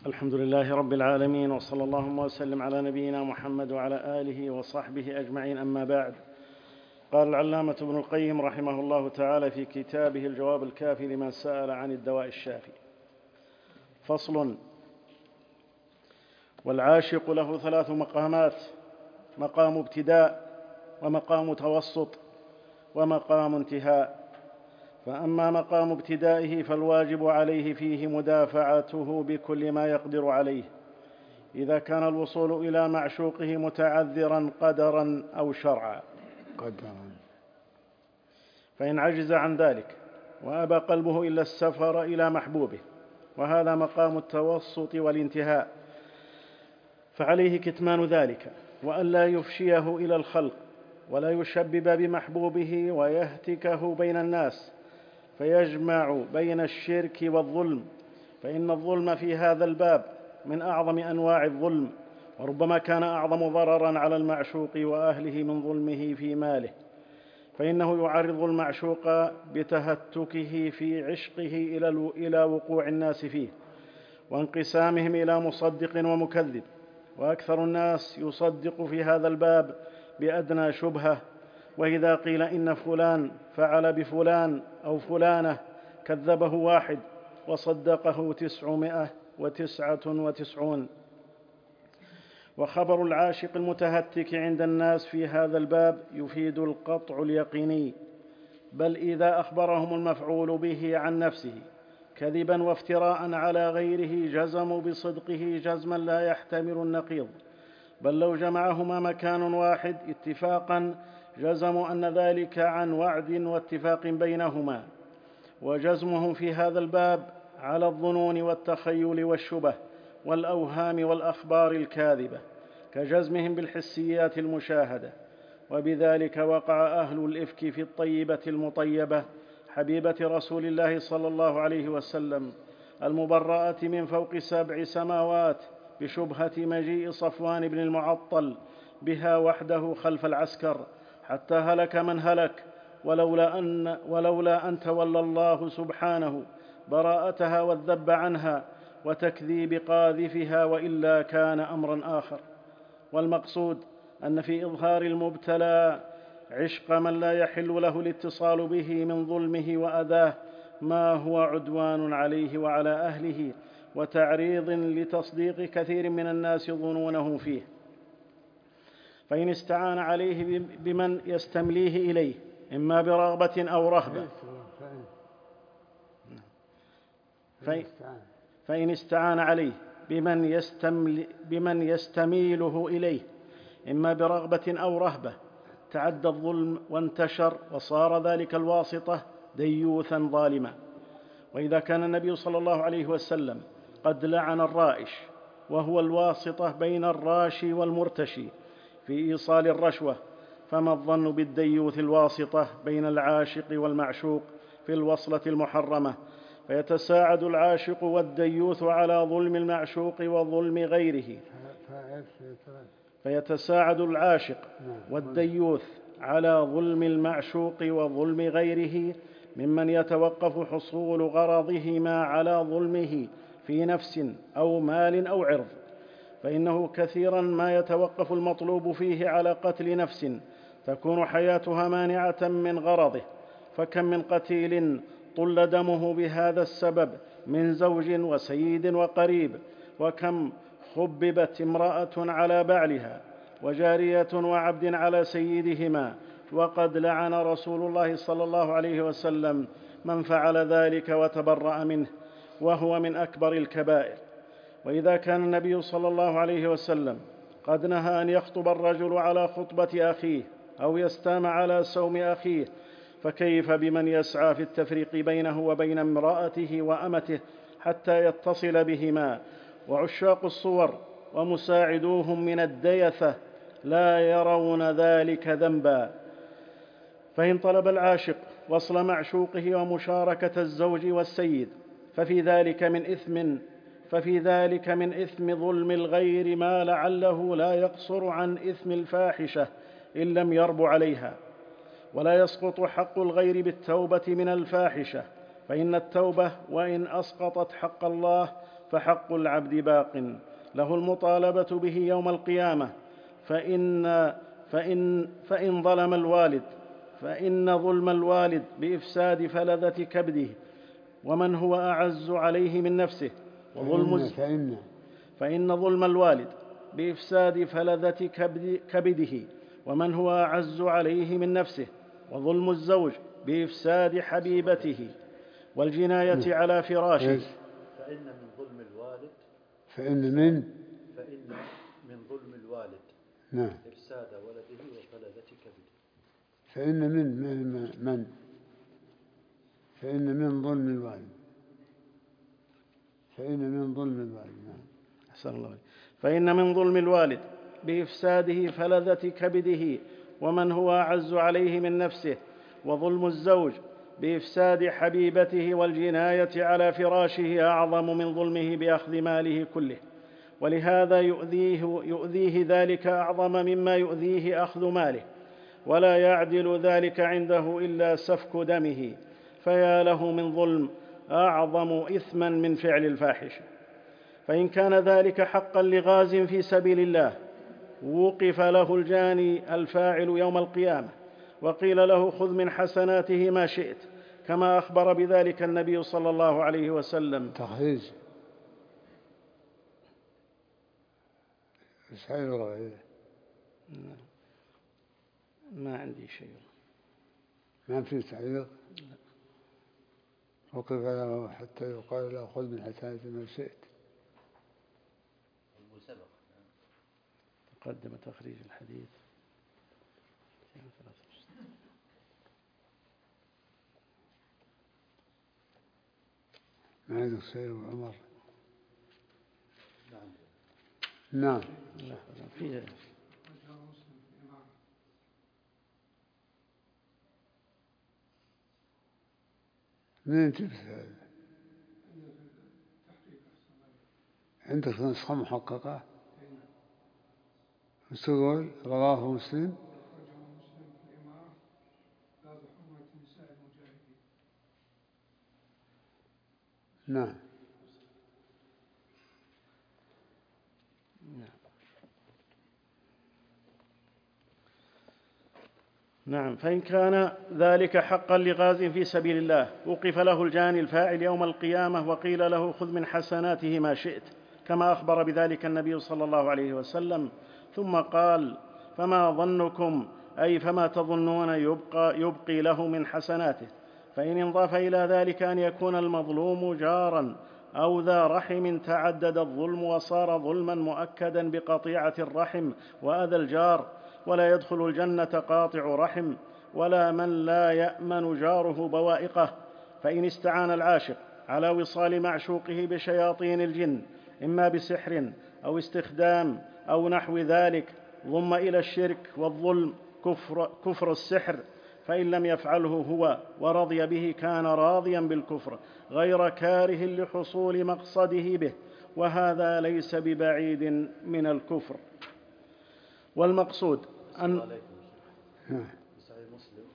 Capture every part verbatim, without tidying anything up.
الحمد لله رب العالمين، وصلى اللهم وسلم على نبينا محمد وعلى آله وصحبه أجمعين، أما بعد. قال العلامة ابن القيم رحمه الله تعالى في كتابه الجواب الكافي لمن سأل عن الدواء الشافي: فصل. والعاشق له ثلاث مقامات: مقام ابتداء، ومقام توسط، ومقام انتهاء. فأما مقام ابتدائه فالواجب عليه فيه مدافعته بكل ما يقدر عليه، إذا كان الوصول إلى معشوقه متعذرا قدرا أو شرعا. قدرا. فإن عجز عن ذلك وأبى قلبه إلا السفر إلى محبوبه، وهذا مقام التوسط والانتهاء، فعليه كتمان ذلك، وألا يفشيه إلى الخلق، ولا يشبب بمحبوبه ويهتكه بين الناس، فيجمع بين الشرك والظلم، فإن الظلم في هذا الباب من أعظم أنواع الظلم، وربما كان أعظم ضرراً على المعشوق وأهله من ظلمه في ماله، فإنه يعرض المعشوق بتهتكه في عشقه إلى وقوع الناس فيه، وانقسامهم إلى مصدق ومكذب، وأكثر الناس يصدق في هذا الباب بأدنى شبهة، وإذا قيل إن فلان فعل بفلان أو فلانة كذبه واحد وصدقه تسعمائة وتسعة وتسعون. وخبر العاشق المتهتك عند الناس في هذا الباب يفيد القطع اليقيني، بل إذا أخبرهم المفعول به عن نفسه كذبا وافتراء على غيره جزموا بصدقه جزما لا يحتمل النقيض، بل لو جمعهما مكان واحد اتفاقا جزموا أن ذلك عن وعد واتفاق بينهما. وجزمهم في هذا الباب على الظنون والتخيل والشبه والأوهام والأخبار الكاذبة، كجزمهم بالحسيات المشاهدة. وبذلك وقع أهل الإفك في الطيبة المطيبة حبيبة رسول الله صلى الله عليه وسلم المبرأة من فوق سبع سماوات بشبهة مجيء صفوان بن المعطل بها وحده خلف العسكر، حتى هلك من هلك، ولولا أن, ولولا أن تولى الله سبحانه براءتها والذب عنها وتكذيب قاذفها، وإلا كان أمرا آخر. والمقصود أن في إظهار المبتلى عشق من لا يحل له الاتصال به من ظلمه وأذاه ما هو عدوان عليه وعلى أهله، وتعريض لتصديق كثير من الناس ظنونه فيه. فإن استعان عليه بمن يستمليه إليه إما برغبة أو رهبة فإن استعان عليه بمن, يستمل بمن يستميله إليه إما برغبة أو رهبة تعدى الظلم وانتشر، وصار ذلك الواسطة ديوثا ظالما. وإذا كان النبي صلى الله عليه وسلم قد لعن الرائش، وهو الواسطة بين الراشي والمرتشي في إيصال الرشوة، فما الظن بالديوث الواسطة بين العاشق والمعشوق في الوصلة المحرمة؟ فيتساعد العاشق والديوث على ظلم المعشوق وظلم غيره فيتساعد العاشق والديوث على ظلم المعشوق وظلم غيره ممن يتوقف حصول غرضهما على ظلمه في نفس أو مال أو عرض، فإنه كثيرا ما يتوقف المطلوب فيه على قتل نفس تكون حياتها مانعة من غرضه، فكم من قتيل طل دمه بهذا السبب من زوج وسيد وقريب، وكم خببت امرأة على بعلها وجارية وعبد على سيدهما، وقد لعن رسول الله صلى الله عليه وسلم من فعل ذلك وتبرأ منه، وهو من أكبر الكبائر. وإذا كان النبي صلى الله عليه وسلم قد نهى أن يخطب الرجل على خطبة أخيه أو يستام على سوم أخيه، فكيف بمن يسعى في التفريق بينه وبين امرأته وأمته حتى يتصل بهما؟ وعشاق الصور ومساعدوهم من الديثة لا يرون ذلك ذنبا. فإن طلب العاشق وصل معشوقه ومشاركة الزوج والسيد ففي ذلك من إثم ففي ذلك من إثم ظلم الغير ما لعله لا يقصر عن إثم الفاحشة إن لم يرب عليها. ولا يسقط حق الغير بالتوبة من الفاحشة، فإن التوبة وإن أسقطت حق الله فحق العبد باق له المطالبة به يوم القيامة. فإن, فإن, فإن ظلم الوالد فإن ظلم الوالد بإفساد فلذة كبده ومن هو أعز عليه من نفسه وظلم فإن, فإن ظلم الوالد بإفساد فلذة كبده ومن هو أعز عليه من نفسه وظلم الزوج بإفساد حبيبته والجناية على فراشه. فإن من ظلم الوالد فإن من فإن من ظلم الوالد نعم إفساد ولده وفلذة كبده. فإن من من من فإن من ظلم الوالد فإن من ظلم الوالد نعم أحسن الله عليك. فإن من ظلم الوالد بإفساده فلذة كبده ومن هو أعز عليه من نفسه وظلم الزوج بإفساد حبيبته والجناية على فراشه أعظم من ظلمه بأخذ ماله كله، ولهذا يؤذيه, يؤذيه ذلك أعظم مما يؤذيه أخذ ماله، ولا يعدل ذلك عنده إلا سفك دمه، فيا له من ظلم أعظم إثما من فعل الفاحشة. فإن كان ذلك حقا لغاز في سبيل الله وقف له الجاني الفاعل يوم القيامة وقيل له خذ من حسناته ما شئت، كما أخبر بذلك النبي صلى الله عليه وسلم. تخريج سعيد الغير ما عندي شيء، ما في تعليق. وقف له حتى يقال له خذ من حسناته ما شئت. تقدم تخريج الحديث. ما عندك شيء عمر؟ نعم نعم فيه منين جبت هذا؟ عندك نسخة محققة؟ وش تقول؟ رواه مسلم. نعم نعم. فإن كان ذلك حقا لغاز في سبيل الله وقف له الجاني الفاعل يوم القيامة وقيل له خذ من حسناته ما شئت، كما أخبر بذلك النبي صلى الله عليه وسلم، ثم قال فما ظنكم أي فما تظنون يبقى, يبقي له من حسناته. فإن انضاف إلى ذلك أن يكون المظلوم جارا أو ذا رحم تعدد الظلم وصار ظلما مؤكدا بقطيعة الرحم وأذى الجار، ولا يدخل الجنة قاطع رحم ولا من لا يأمن جاره بوائقه. فإن استعان العاشق على وصال معشوقه بشياطين الجن إما بسحر أو استخدام أو نحو ذلك ضم إلى الشرك والظلم كفر, كفر السحر، فإن لم يفعله هو ورضي به كان راضيا بالكفر غير كاره لحصول مقصده به، وهذا ليس ببعيد من الكفر. والمقصود أن صحيح مسلم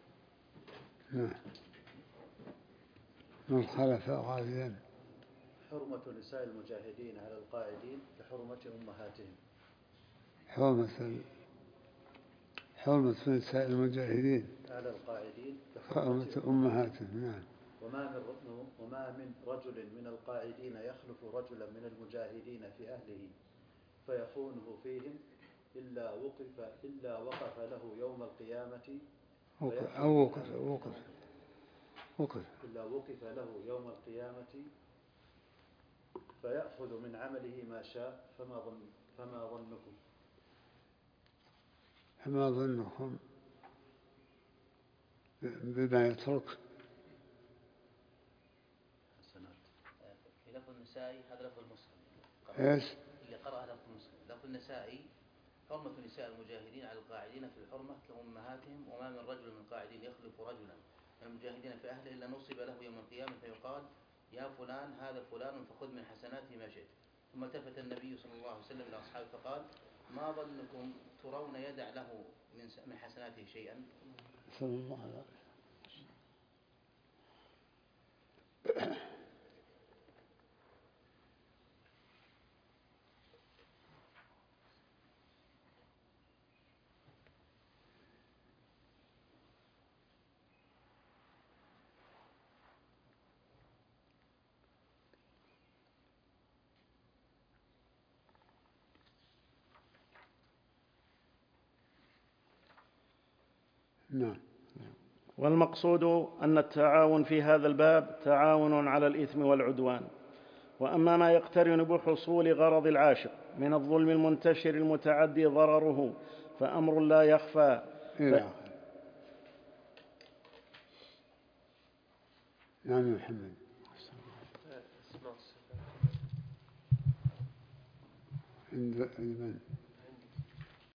من خلف غازيا حرمة نساء المجاهدين على القاعدين كحرمة أمهاتهم. حرمة حرمة نساء المجاهدين على القاعدين كحرمة أمهاتهم. نعم. وما من وما من رجل من القاعدين يخلف رجلا من المجاهدين في أهله فيخونه فيهم إلا وقف إلا وقف له يوم القيامة أو وقف وقف وقف إلا وقف له يوم القيامة فيأخذ من عمله ما شاء. فما ظن فما ظنكم فما ظنكم بما يترك حسنات. في لفظ النسائي هذا لفظ المسلم. ايش؟ اللي قرأ لفظ المسلم. لفظ النسائي حرمة نساء المجاهدين على القاعدين في الحرمة كأمهاتهم، وما من رجل من القاعدين يخلف رجلا من المجاهدين في أهله إلا نصب له يوم القيامة فيقال يا فلان هذا فلان فخذ من حسناته ما شئت. ثم التفت النبي صلى الله عليه وسلم إلى أصحابه فقال ما ظنكم ترون يدع له من حسناته شيئا؟ صلى الله عليه وسلم. نعم. والمقصود أن التعاون في هذا الباب تعاون على الإثم والعدوان. وأما ما يقترن بحصول غرض العاشق من الظلم المنتشر المتعدي ضرره فأمر لا يخفى. إلى آخر. نعم يا محمد. عند من؟